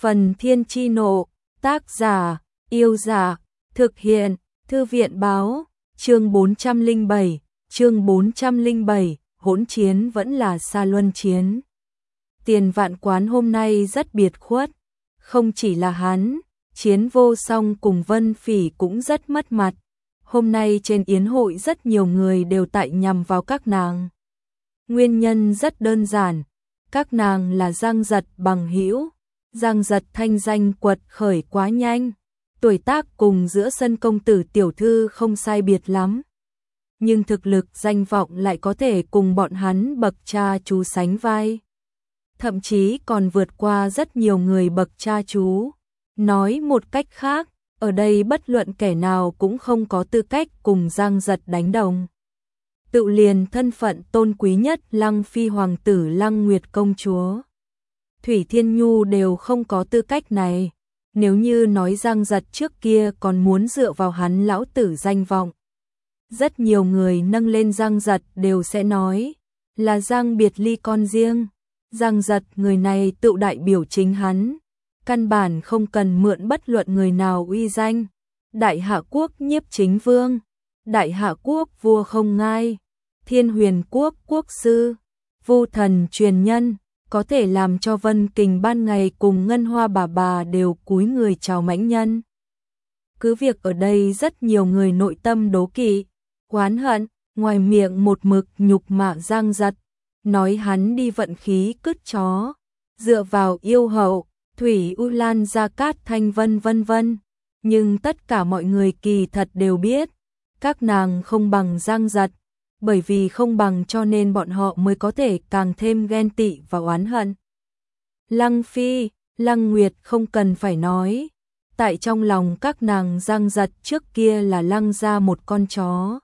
Phần Thiên Chi Nộ, tác giả, Yêu Dạ, thực hiện, Thư viện Báo, chương 407, hỗn chiến vẫn là xa luân chiến. Tiền Vạn Quán hôm nay rất biệt khuất, không chỉ là hắn, Chiến Vô Song cùng Vân Phỉ cũng rất mất mặt. Hôm nay trên yến hội rất nhiều người đều tại nhằm vào các nàng. Nguyên nhân rất đơn giản, các nàng là Giang Giật bằng hữu. Giang Giật thanh danh quật khởi quá nhanh, tuổi tác cùng giữa sân công tử tiểu thư không sai biệt lắm. Nhưng thực lực danh vọng lại có thể cùng bọn hắn bậc cha chú sánh vai. Thậm chí còn vượt qua rất nhiều người bậc cha chú. Nói một cách khác, ở đây bất luận kẻ nào cũng không có tư cách cùng Giang Giật đánh đồng. Tự liền thân phận tôn quý nhất Lăng Phi hoàng tử Lăng Nguyệt công chúa, Thủy Thiên Nhu đều không có tư cách này. Nếu như nói Giang Giật trước kia còn muốn dựa vào hắn lão tử danh vọng, rất nhiều người nâng lên Giang Giật đều sẽ nói là Giang biệt ly con riêng. Giang Giật người này tự đại biểu chính hắn, căn bản không cần mượn bất luận người nào uy danh. Đại Hạ quốc nhiếp chính vương, Đại Hạ quốc vua không ngai, Thiên Huyền quốc quốc sư, Vu thần truyền nhân, có thể làm cho Vân Kình ban ngày cùng Ngân Hoa bà đều cúi người chào mãnh nhân. Cứ việc ở đây rất nhiều người nội tâm đố kỵ, oán hận, ngoài miệng một mực nhục mạ Giang Giật, nói hắn đi vận khí cứt chó, dựa vào yêu hậu, Thủy U Lan Gia Cát Thanh vân vân. Nhưng tất cả mọi người kỳ thật đều biết, các nàng không bằng Giang Giật. Bởi vì không bằng cho nên bọn họ mới có thể càng thêm ghen tị và oán hận. Lăng Phi, Lăng Nguyệt không cần phải nói. Tại trong lòng các nàng Giang Giật trước kia là Lăng ra một con chó.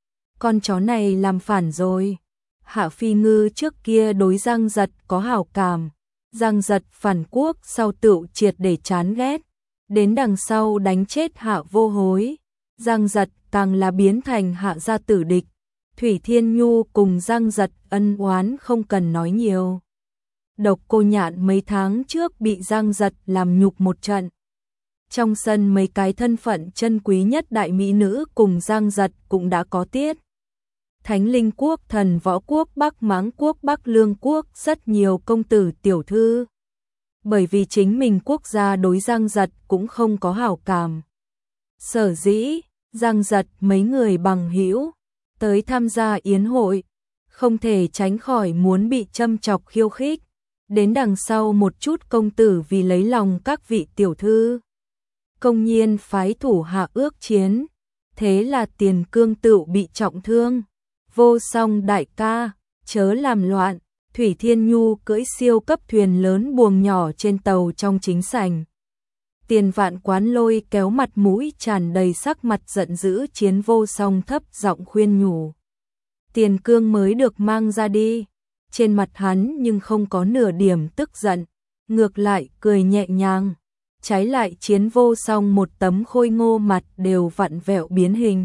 Con chó này làm phản rồi. Hạ Phi Ngư trước kia đối Giang Giật có hảo cảm. Giang Giật phản quốc sau tựu triệt để chán ghét. Đến đằng sau đánh chết Hạ Vô Hối. Giang Giật càng là biến thành Hạ gia tử địch. Thủy Thiên Nhu cùng Giang Giật ân oán không cần nói nhiều. Độc Cô Nhạn mấy tháng trước bị Giang Giật làm nhục một trận. Trong sân mấy cái thân phận chân quý nhất đại mỹ nữ cùng Giang Giật cũng đã có tiết. Thánh Linh quốc, Thần Võ quốc, Bắc Mãng quốc, Bắc Lương quốc, rất nhiều công tử tiểu thư. Bởi vì chính mình quốc gia đối Giang Giật cũng không có hảo cảm. Sở dĩ, Giang Giật mấy người bằng hữu tới tham gia yến hội, không thể tránh khỏi muốn bị châm chọc khiêu khích. Đến đằng sau một chút công tử vì lấy lòng các vị tiểu thư, công nhiên phái thủ hạ ước chiến. Thế là Tiền Cương tựu bị trọng thương. Vô Song đại ca, chớ làm loạn. Thủy Thiên Nhu cưỡi siêu cấp thuyền lớn buồng nhỏ trên tàu trong chính sảnh. Tiền Vạn Quán lôi kéo mặt mũi tràn đầy sắc mặt giận dữ Chiến Vô Song thấp giọng khuyên nhủ. Tiền Cương mới được mang ra đi. Trên mặt hắn nhưng không có nửa điểm tức giận, ngược lại cười nhẹ nhàng. Trái lại Chiến Vô Song một tấm khôi ngô mặt đều vặn vẹo biến hình.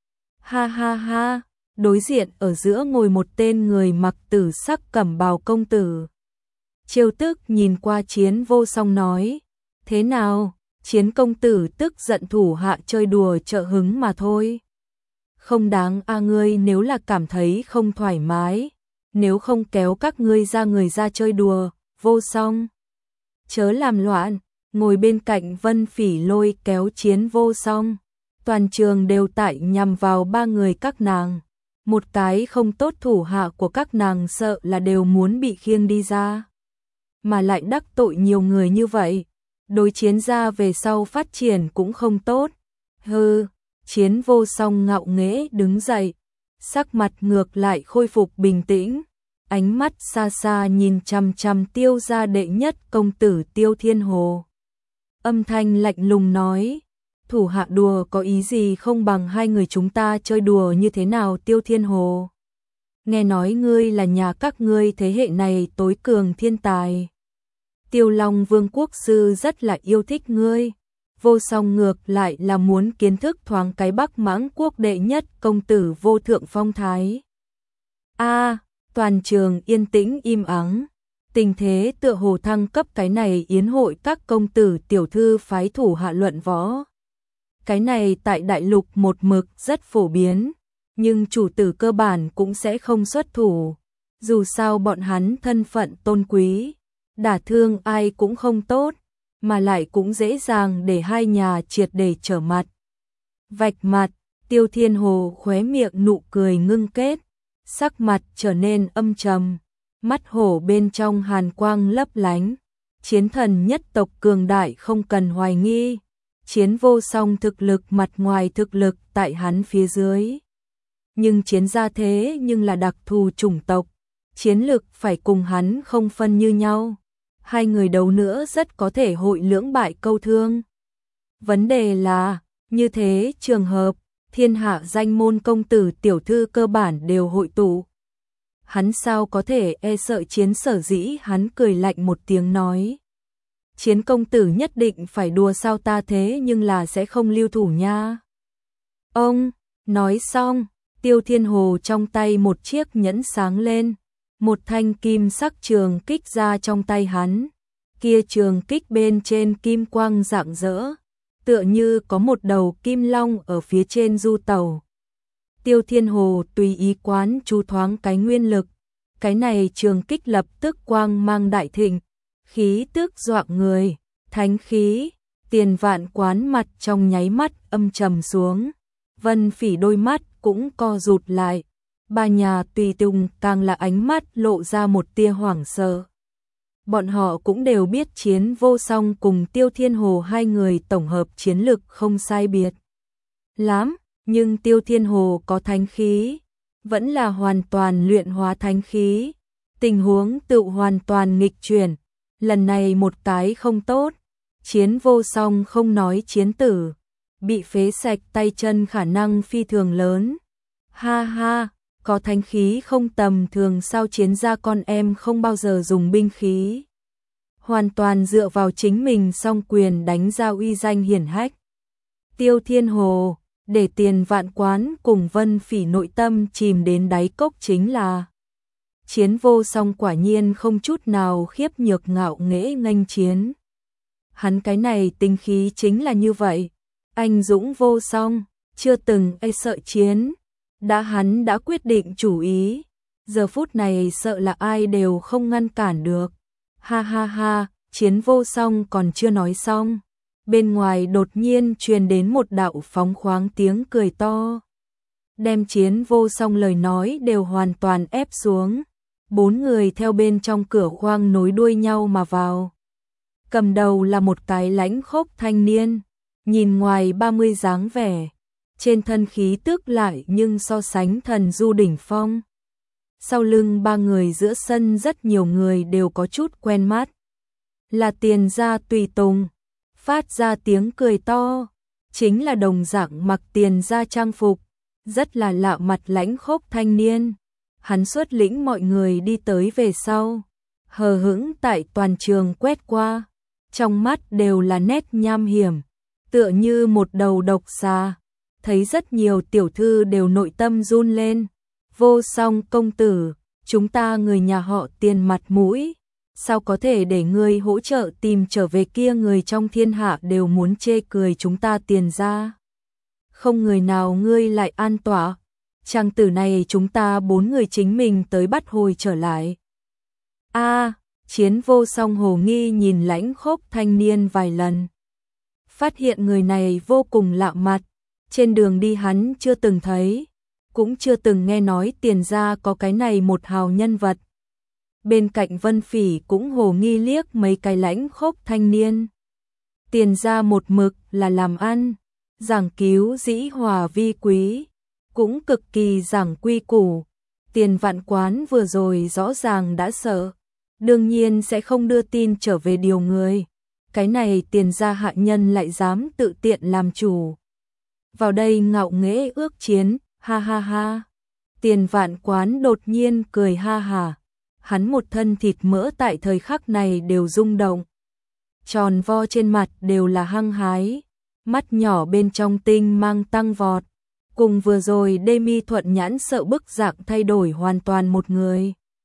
Ha ha ha, đối diện ở giữa ngồi một tên người mặc tử sắc cẩm bào công tử. Trêu tức nhìn qua Chiến Vô Song nói. Thế nào, Chiến công tử tức giận thủ hạ chơi đùa trợ hứng mà thôi. Không đáng a, ngươi nếu là cảm thấy không thoải mái, nếu không kéo các ngươi ra người ra chơi đùa. Vô Song, chớ làm loạn. Ngồi bên cạnh Vân Phỉ lôi kéo Chiến Vô Song. Toàn trường đều tại nhằm vào ba người các nàng. Một cái không tốt thủ hạ của các nàng sợ là đều muốn bị khiêng đi ra. Mà lại đắc tội nhiều người như vậy, đối Chiến gia về sau phát triển cũng không tốt. Hừ, Chiến Vô Song ngạo nghễ đứng dậy, sắc mặt ngược lại khôi phục bình tĩnh, ánh mắt xa xa nhìn chằm chằm Tiêu gia đệ nhất công tử Tiêu Thiên Hồ. Âm thanh lạnh lùng nói, thủ hạ đùa có ý gì không bằng hai người chúng ta chơi đùa như thế nào Tiêu Thiên Hồ. Nghe nói ngươi là nhà các ngươi thế hệ này tối cường thiên tài. Tiêu Long Vương quốc sư rất là yêu thích ngươi. Vô Song ngược lại là muốn kiến thức thoáng cái Bắc Mãng quốc đệ nhất công tử vô thượng phong thái. A, toàn trường yên tĩnh im ắng. Tình thế tựa hồ thăng cấp cái này yến hội các công tử tiểu thư phái thủ hạ luận võ. Cái này tại đại lục một mực rất phổ biến, nhưng chủ tử cơ bản cũng sẽ không xuất thủ. Dù sao bọn hắn thân phận tôn quý, đả thương ai cũng không tốt, mà lại cũng dễ dàng để hai nhà triệt để trở mặt. Vạch mặt, Tiêu Thiên Hồ khóe miệng nụ cười ngưng kết, sắc mặt trở nên âm trầm, mắt hổ bên trong hàn quang lấp lánh. Chiến thần nhất tộc cường đại không cần hoài nghi, Chiến Vô Song thực lực mặt ngoài thực lực tại hắn phía dưới. Nhưng Chiến gia thế nhưng là đặc thù chủng tộc, chiến lực phải cùng hắn không phân như nhau. Hai người đấu nữa rất có thể hội lưỡng bại câu thương. Vấn đề là, như thế trường hợp, thiên hạ danh môn công tử tiểu thư cơ bản đều hội tụ. Hắn sao có thể e sợ Chiến, sở dĩ hắn cười lạnh một tiếng nói. Chiến công tử nhất định phải đùa sao, ta thế nhưng là sẽ không lưu thủ nha. Ông, nói xong, Tiêu Thiên Hồ trong tay một chiếc nhẫn sáng lên, một thanh kim sắc trường kích ra trong tay hắn. Kia trường kích bên trên kim quang rạng rỡ, tựa như có một đầu kim long ở phía trên du tàu. Tiêu Thiên Hồ tùy ý quán chú thoáng cái nguyên lực, cái này trường kích lập tức quang mang đại thịnh, khí tức dọa người, thánh khí. Tiền Vạn Quán mặt trong nháy mắt âm trầm xuống, Vân Phỉ đôi mắt cũng co rụt lại, ba nhà tùy tùng càng là ánh mắt lộ ra một tia hoảng sợ. Bọn họ cũng đều biết Chiến Vô Song cùng Tiêu Thiên Hồ hai người tổng hợp chiến lực không sai biệt lắm, nhưng Tiêu Thiên Hồ có thánh khí, vẫn là hoàn toàn luyện hóa thánh khí, tình huống tự hoàn toàn nghịch chuyển. Lần này một cái không tốt, Chiến Vô Song không nói chiến tử, bị phế sạch tay chân khả năng phi thường lớn. Ha ha, có thánh khí không tầm thường sao, Chiến gia con em không bao giờ dùng binh khí, hoàn toàn dựa vào chính mình song quyền đánh ra uy danh hiển hách. Tiêu Thiên Hồ, để Tiền Vạn Quán cùng Vân Phỉ nội tâm chìm đến đáy cốc chính là Chiến Vô Song quả nhiên không chút nào khiếp nhược ngạo nghễ nghênh chiến. Hắn cái này tinh khí chính là như vậy, anh dũng vô song, chưa từng e sợ chiến. Hắn đã quyết định chủ ý, giờ phút này sợ là ai đều không ngăn cản được. Ha ha ha, Chiến Vô Song còn chưa nói xong, bên ngoài đột nhiên truyền đến một đạo phóng khoáng tiếng cười to, đem Chiến Vô Song lời nói đều hoàn toàn ép xuống. Bốn người theo bên trong cửa khoang nối đuôi nhau mà vào. Cầm đầu là một cái lãnh khốc thanh niên, nhìn ngoài 30 dáng vẻ, trên thân khí tức lại nhưng so sánh thần du đỉnh phong. Sau lưng ba người giữa sân rất nhiều người đều có chút quen mắt, là Tiền gia tùy tùng, phát ra tiếng cười to, chính là đồng dạng mặc Tiền gia trang phục, rất là lạ mặt lãnh khốc thanh niên. Hắn xuất lĩnh mọi người đi tới về sau, hờ hững tại toàn trường quét qua, trong mắt đều là nét nham hiểm, tựa như một đầu độc xà. Thấy rất nhiều tiểu thư đều nội tâm run lên. Vô Song công tử, chúng ta người nhà họ Tiền mặt mũi, sao có thể để ngươi hỗ trợ tìm trở về, kia người trong thiên hạ đều muốn chê cười chúng ta Tiền gia. Không người nào ngươi lại an tỏa. Chàng tử này chúng ta bốn người chính mình tới bắt hồi trở lại. Chiến Vô Song hồ nghi nhìn lãnh khốc thanh niên vài lần, phát hiện người này vô cùng lạ mặt, trên đường đi hắn chưa từng thấy, cũng chưa từng nghe nói Tiền gia có cái này một hào nhân vật. Bên cạnh Vân Phỉ cũng hồ nghi liếc mấy cái lãnh khốc thanh niên. Tiền gia một mực là làm ăn, giảng cứu dĩ hòa vi quý, cũng cực kỳ giảng quy củ. Tiền Vạn Quán vừa rồi rõ ràng đã sợ, đương nhiên sẽ không đưa tin trở về điều người. Cái này Tiền gia hạ nhân lại dám tự tiện làm chủ, vào đây ngạo nghễ ước chiến, ha ha ha. Tiền Vạn Quán đột nhiên cười ha hà, hắn một thân thịt mỡ tại thời khắc này đều rung động, tròn vo trên mặt đều là hăng hái, mắt nhỏ bên trong tinh mang tăng vọt, cùng vừa rồi Demi Thuận nhãn sợ bức dạng thay đổi hoàn toàn một người.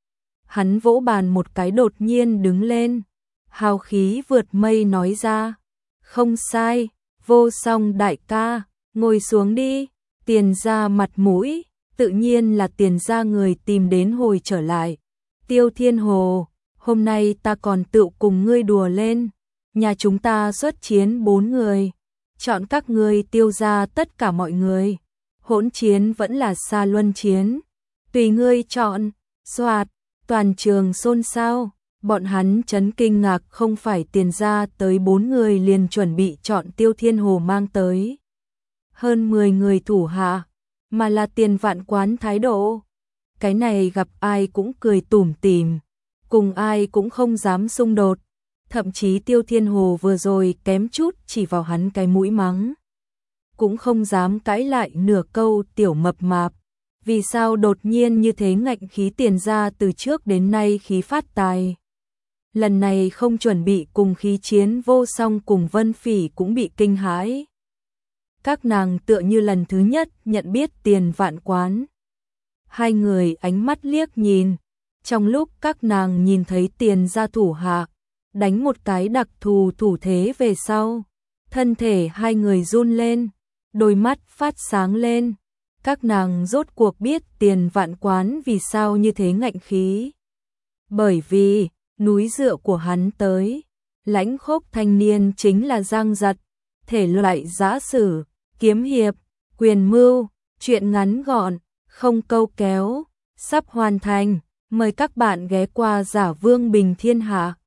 Hắn vỗ bàn một cái đột nhiên đứng lên, hào khí vượt mây nói ra, không sai, Vô Song đại ca, ngồi xuống đi. Tiền gia mặt mũi, tự nhiên là Tiền gia người tìm đến hồi trở lại. Tiêu Thiên Hồ, hôm nay ta còn tự cùng ngươi đùa lên, nhà chúng ta xuất chiến 4 người, chọn các ngươi Tiêu gia tất cả mọi người, hỗn chiến vẫn là Sa Luân chiến, tùy ngươi chọn. Soạt, toàn trường xôn xao, bọn hắn chấn kinh ngạc, không phải Tiền gia tới 4 người liền chuẩn bị chọn Tiêu Thiên Hồ mang tới hơn 10 người thủ hạ, mà là Tiền Vạn Quán thái độ. Cái này gặp ai cũng cười tủm tỉm, cùng ai cũng không dám xung đột, thậm chí Tiêu Thiên Hồ vừa rồi kém chút chỉ vào hắn cái mũi mắng, cũng không dám cãi lại nửa câu. Tiểu mập mạp, vì sao đột nhiên như thế ngạnh khí? Tiền gia từ trước đến nay khí phát tài, lần này không chuẩn bị cùng khí chiến. Vô Song cùng Vân Phỉ cũng bị kinh hãi, các nàng tựa như lần thứ nhất nhận biết Tiền Vạn Quán. Hai người ánh mắt liếc nhìn, trong lúc các nàng nhìn thấy Tiền gia thủ hạ đánh một cái đặc thù thủ thế về sau, thân thể hai người run lên, đôi mắt phát sáng lên. Các nàng rốt cuộc biết Tiền Vạn Quán vì sao như thế ngạnh khí. Bởi vì núi dựa của hắn tới, lãnh khốc thanh niên chính là Giang Giật, thể loại giã sử, kiếm hiệp, quyền mưu, chuyện ngắn gọn, không câu kéo, sắp hoàn thành. Mời các bạn ghé qua Giả Vương Bình Thiên Hạ.